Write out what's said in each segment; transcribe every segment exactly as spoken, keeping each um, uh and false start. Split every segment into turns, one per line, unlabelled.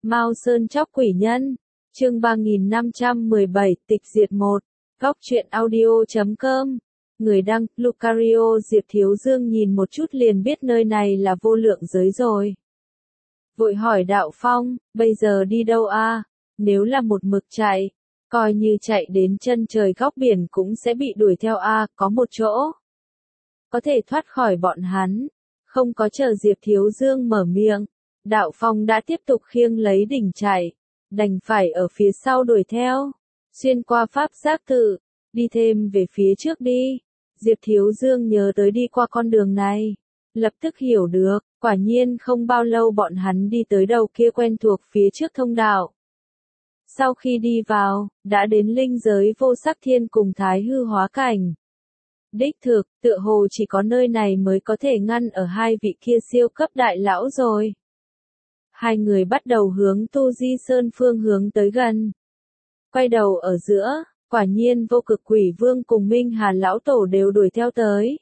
Mao Sơn Chóc Quỷ Nhân, chương ba nghìn năm trăm mười bảy, tịch diệt một, góc truyện audio chấm com. Người đăng, Lucario. Diệp Thiếu Dương nhìn một chút liền biết nơi này là vô lượng giới rồi. Vội hỏi Đạo Phong, bây giờ đi đâu a? Nếu là một mực chạy, coi như chạy đến chân trời góc biển cũng sẽ bị đuổi theo a, có một chỗ có thể thoát khỏi bọn hắn. Không có chờ Diệp Thiếu Dương mở miệng, Đạo Phong đã tiếp tục khiêng lấy đỉnh chạy, đành phải ở phía sau đuổi theo, xuyên qua pháp giác tự, đi thêm về phía trước đi. Diệp Thiếu Dương nhớ tới đi qua con đường này, lập tức hiểu được, quả nhiên không bao lâu bọn hắn đi tới đầu kia quen thuộc phía trước thông đạo. Sau khi đi vào, đã đến linh giới vô sắc thiên cùng thái hư hóa cảnh. Đích thực, tựa hồ chỉ có nơi này mới có thể ngăn ở hai vị kia siêu cấp đại lão rồi. Hai người bắt đầu hướng Tu Di Sơn phương hướng tới gần. Quay đầu ở giữa, quả nhiên Vô Cực Quỷ Vương cùng Minh Hà lão tổ đều đuổi theo tới.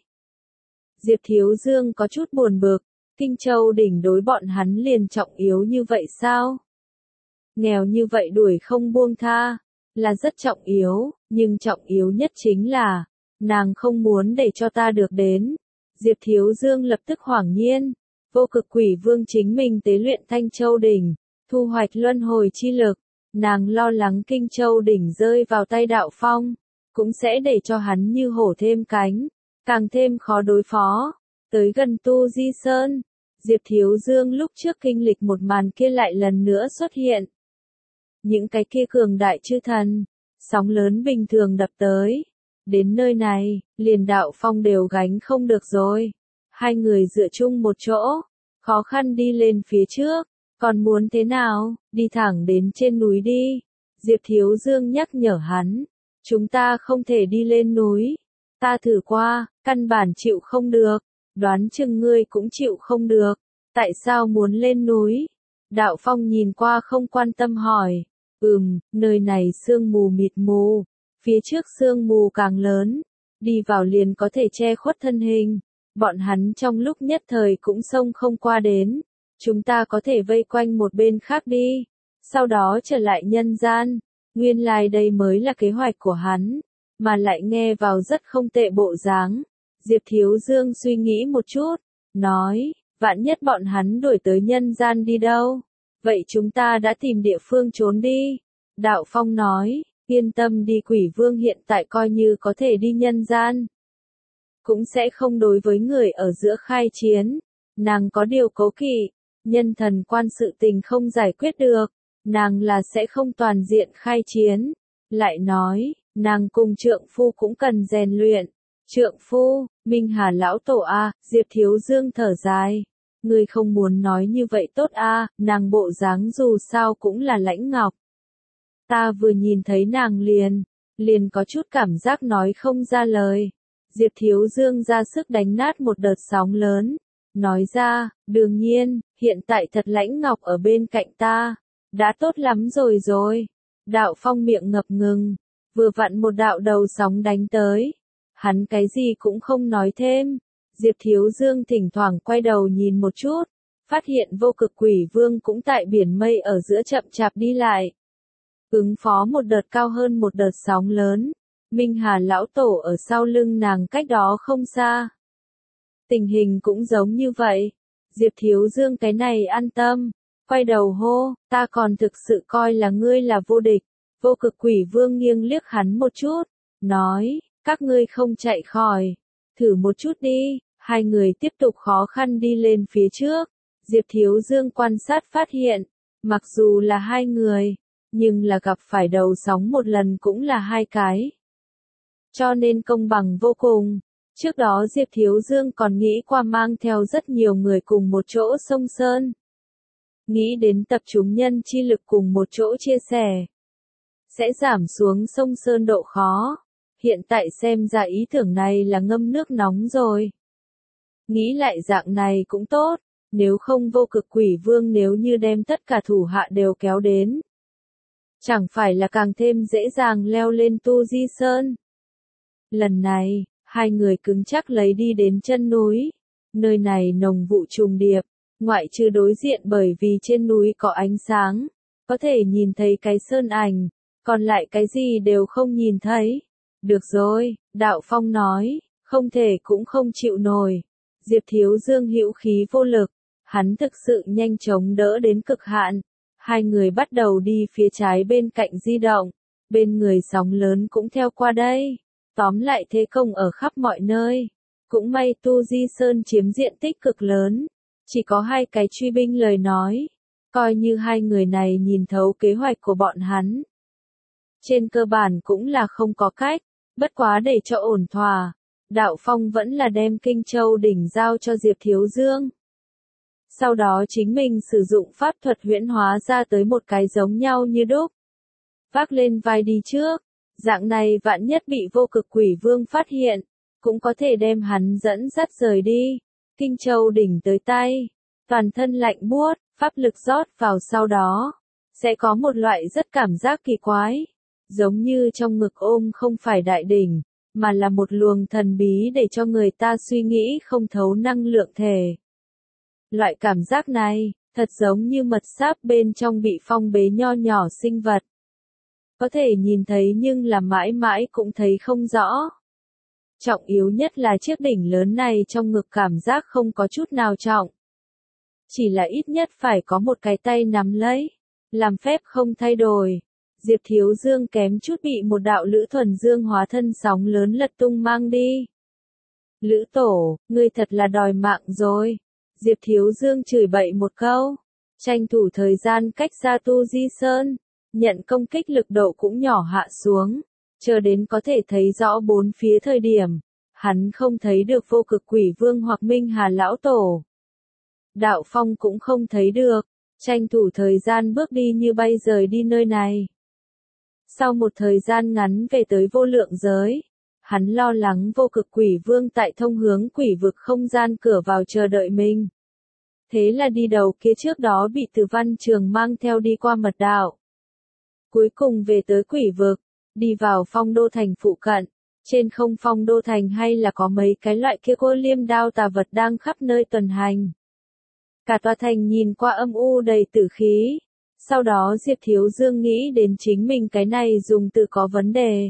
Diệp Thiếu Dương có chút buồn bực, Kinh Châu đỉnh đối bọn hắn liền trọng yếu như vậy sao? Nghèo như vậy đuổi không buông tha, là rất trọng yếu, nhưng trọng yếu nhất chính là, nàng không muốn để cho ta được đến. Diệp Thiếu Dương lập tức hoảng nhiên, Vô Cực Quỷ Vương chính mình tế luyện Thanh Châu đỉnh, thu hoạch luân hồi chi lực, nàng lo lắng Kinh Châu đỉnh rơi vào tay Đạo Phong, cũng sẽ để cho hắn như hổ thêm cánh, càng thêm khó đối phó. Tới gần Tu Di Sơn, Diệp Thiếu Dương lúc trước kinh lịch một màn kia lại lần nữa xuất hiện. Những cái kia cường đại chư thần, sóng lớn bình thường đập tới. Đến nơi này, liền Đạo Phong đều gánh không được rồi. Hai người dựa chung một chỗ, khó khăn đi lên phía trước. Còn muốn thế nào, đi thẳng đến trên núi đi. Diệp Thiếu Dương nhắc nhở hắn, chúng ta không thể đi lên núi. Ta thử qua, căn bản chịu không được, đoán chừng ngươi cũng chịu không được. Tại sao muốn lên núi? Đạo Phong nhìn qua không quan tâm hỏi. Ừm, nơi này sương mù mịt mù, phía trước sương mù càng lớn, đi vào liền có thể che khuất thân hình. Bọn hắn trong lúc nhất thời cũng xông không qua đến. Chúng ta có thể vây quanh một bên khác đi, sau đó trở lại nhân gian. Nguyên lai đây mới là kế hoạch của hắn, mà lại nghe vào rất không tệ bộ dáng. Diệp Thiếu Dương suy nghĩ một chút, nói, vạn nhất bọn hắn đuổi tới nhân gian đi đâu? Vậy chúng ta đã tìm địa phương trốn đi. Đạo Phong nói, yên tâm đi, Quỷ Vương hiện tại coi như có thể đi nhân gian, cũng sẽ không đối với người ở giữa khai chiến. Nàng có điều cố kỵ, nhân thần quan sự tình không giải quyết được, nàng là sẽ không toàn diện khai chiến. Lại nói, nàng cùng trượng phu cũng cần rèn luyện. Trượng phu, Minh Hà lão tổ a, Diệp Thiếu Dương thở dài. Ngươi không muốn nói như vậy tốt a, nàng bộ dáng dù sao cũng là lãnh ngọc. Ta vừa nhìn thấy nàng liền, liền có chút cảm giác nói không ra lời. Diệp Thiếu Dương ra sức đánh nát một đợt sóng lớn. Nói ra, đương nhiên, hiện tại thật lãnh ngọc ở bên cạnh ta, đã tốt lắm rồi rồi. Đạo Phong miệng ngập ngừng, vừa vặn một đạo đầu sóng đánh tới. Hắn cái gì cũng không nói thêm. Diệp Thiếu Dương thỉnh thoảng quay đầu nhìn một chút, phát hiện Vô Cực Quỷ Vương cũng tại biển mây ở giữa chậm chạp đi lại. Ứng phó một đợt cao hơn một đợt sóng lớn. Minh Hà lão tổ ở sau lưng nàng cách đó không xa. Tình hình cũng giống như vậy. Diệp Thiếu Dương cái này an tâm, quay đầu hô, ta còn thực sự coi là ngươi là vô địch. Vô Cực Quỷ Vương nghiêng liếc hắn một chút, nói, các ngươi không chạy khỏi, thử một chút đi. Hai người tiếp tục khó khăn đi lên phía trước. Diệp Thiếu Dương quan sát phát hiện, mặc dù là hai người, nhưng là gặp phải đầu sóng một lần cũng là hai cái. Cho nên công bằng vô cùng. Trước đó Diệp Thiếu Dương còn nghĩ qua mang theo rất nhiều người cùng một chỗ sông Sơn. Nghĩ đến tập trung nhân chi lực cùng một chỗ chia sẻ, sẽ giảm xuống sông Sơn độ khó. Hiện tại xem ra ý tưởng này là ngâm nước nóng rồi. Nghĩ lại dạng này cũng tốt, nếu không Vô Cực Quỷ Vương nếu như đem tất cả thủ hạ đều kéo đến, chẳng phải là càng thêm dễ dàng leo lên Tu Di Sơn. Lần này, hai người cứng chắc lấy đi đến chân núi. Nơi này nồng vụ trùng điệp, ngoại trừ đối diện bởi vì trên núi có ánh sáng, có thể nhìn thấy cái sơn ảnh, còn lại cái gì đều không nhìn thấy. Được rồi, Đạo Phong nói, không thể cũng không chịu nổi. Diệp Thiếu Dương hữu khí vô lực, hắn thực sự nhanh chóng đỡ đến cực hạn. Hai người bắt đầu đi phía trái bên cạnh di động, bên người sóng lớn cũng theo qua đây. Tóm lại thế công ở khắp mọi nơi. Cũng may Tu Di Sơn chiếm diện tích cực lớn, chỉ có hai cái truy binh lời nói, coi như hai người này nhìn thấu kế hoạch của bọn hắn. Trên cơ bản cũng là không có cách, bất quá để cho ổn thỏa, Đạo Phong vẫn là đem Kinh Châu đỉnh giao cho Diệp Thiếu Dương. Sau đó chính mình sử dụng pháp thuật huyễn hóa ra tới một cái giống nhau như đúc. Vác lên vai đi trước, dạng này vạn nhất bị Vô Cực Quỷ Vương phát hiện, cũng có thể đem hắn dẫn dắt rời đi. Kinh Châu đỉnh tới tay, toàn thân lạnh buốt, pháp lực rót vào sau đó, sẽ có một loại rất cảm giác kỳ quái, giống như trong ngực ôm không phải đại đỉnh, mà là một luồng thần bí để cho người ta suy nghĩ không thấu năng lượng thể. Loại cảm giác này, thật giống như mật sáp bên trong bị phong bế nho nhỏ sinh vật. Có thể nhìn thấy nhưng là mãi mãi cũng thấy không rõ. Trọng yếu nhất là chiếc đỉnh lớn này trong ngực cảm giác không có chút nào trọng. Chỉ là ít nhất phải có một cái tay nắm lấy, làm phép không thay đổi. Diệp Thiếu Dương kém chút bị một đạo Lữ Thuần Dương hóa thân sóng lớn lật tung mang đi. Lữ Tổ, ngươi thật là đòi mạng rồi. Diệp Thiếu Dương chửi bậy một câu, tranh thủ thời gian cách ra Tu Di Sơn, nhận công kích lực độ cũng nhỏ hạ xuống, chờ đến có thể thấy rõ bốn phía thời điểm, hắn không thấy được Vô Cực Quỷ Vương hoặc Minh Hà Lão Tổ. Đạo Phong cũng không thấy được, tranh thủ thời gian bước đi như bay rời đi nơi này. Sau một thời gian ngắn về tới vô lượng giới, hắn lo lắng Vô Cực Quỷ Vương tại thông hướng quỷ vực không gian cửa vào chờ đợi mình. Thế là đi đầu kia trước đó bị Từ Văn Trường mang theo đi qua mật đạo. Cuối cùng về tới quỷ vực, đi vào Phong Đô Thành phụ cận. Trên không Phong Đô Thành hay là có mấy cái loại kia cô liêm đao tà vật đang khắp nơi tuần hành. Cả tòa thành nhìn qua âm u đầy tử khí. Sau đó Diệp Thiếu Dương nghĩ đến chính mình cái này dùng từ có vấn đề.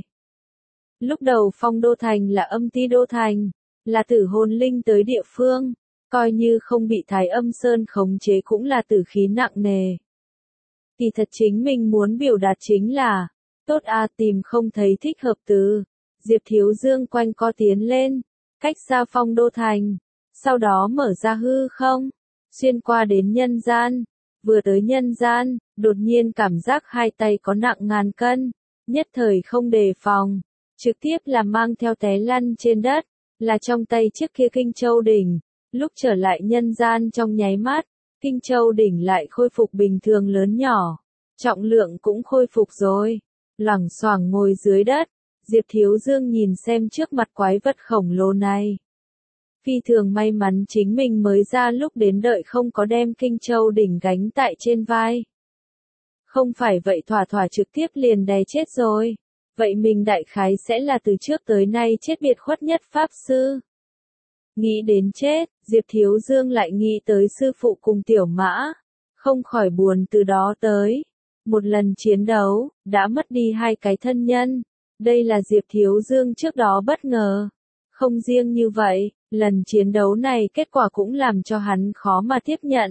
Lúc đầu Phong Đô Thành là âm ti đô thành, là tử hồn linh tới địa phương, coi như không bị Thái Âm Sơn khống chế cũng là tử khí nặng nề. Kỳ thật chính mình muốn biểu đạt chính là, tốt a tìm không thấy thích hợp từ. Diệp Thiếu Dương quanh co tiến lên, cách xa Phong Đô Thành, sau đó mở ra hư không, xuyên qua đến nhân gian. Vừa tới nhân gian, đột nhiên cảm giác hai tay có nặng ngàn cân, nhất thời không đề phòng, trực tiếp là mang theo té lăn trên đất, là trong tay chiếc kia Kinh Châu đỉnh. Lúc trở lại nhân gian trong nháy mắt, Kinh Châu đỉnh lại khôi phục bình thường lớn nhỏ, trọng lượng cũng khôi phục rồi, loảng xoảng ngồi dưới đất. Diệp Thiếu Dương nhìn xem trước mặt quái vật khổng lồ này. Phi thường may mắn chính mình mới ra lúc đến đợi không có đem Kinh Châu đỉnh gánh tại trên vai. Không phải vậy thỏa thỏa trực tiếp liền đè chết rồi. Vậy mình đại khái sẽ là từ trước tới nay chết biệt khuất nhất pháp sư. Nghĩ đến chết, Diệp Thiếu Dương lại nghĩ tới sư phụ cùng Tiểu Mã. Không khỏi buồn từ đó tới. Một lần chiến đấu, đã mất đi hai cái thân nhân. Đây là Diệp Thiếu Dương trước đó bất ngờ. Không riêng như vậy, lần chiến đấu này kết quả cũng làm cho hắn khó mà tiếp nhận.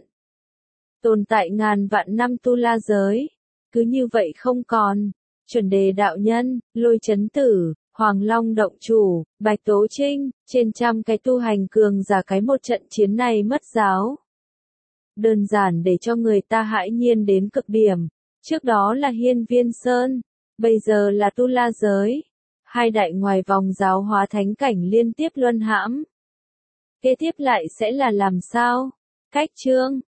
Tồn tại ngàn vạn năm tu la giới, cứ như vậy không còn. Chuẩn đề đạo nhân, Lôi Chấn Tử, Hoàng Long động chủ, Bạch Tố Trinh, trên trăm cái tu hành cường giả cái một trận chiến này mất giáo. Đơn giản để cho người ta hãi nhiên đến cực điểm. Trước đó là Hiên Viên Sơn, bây giờ là tu la giới. Hai đại ngoài vòng giáo hóa thánh cảnh liên tiếp luân hãm. Kế tiếp lại sẽ là làm sao? Cách chương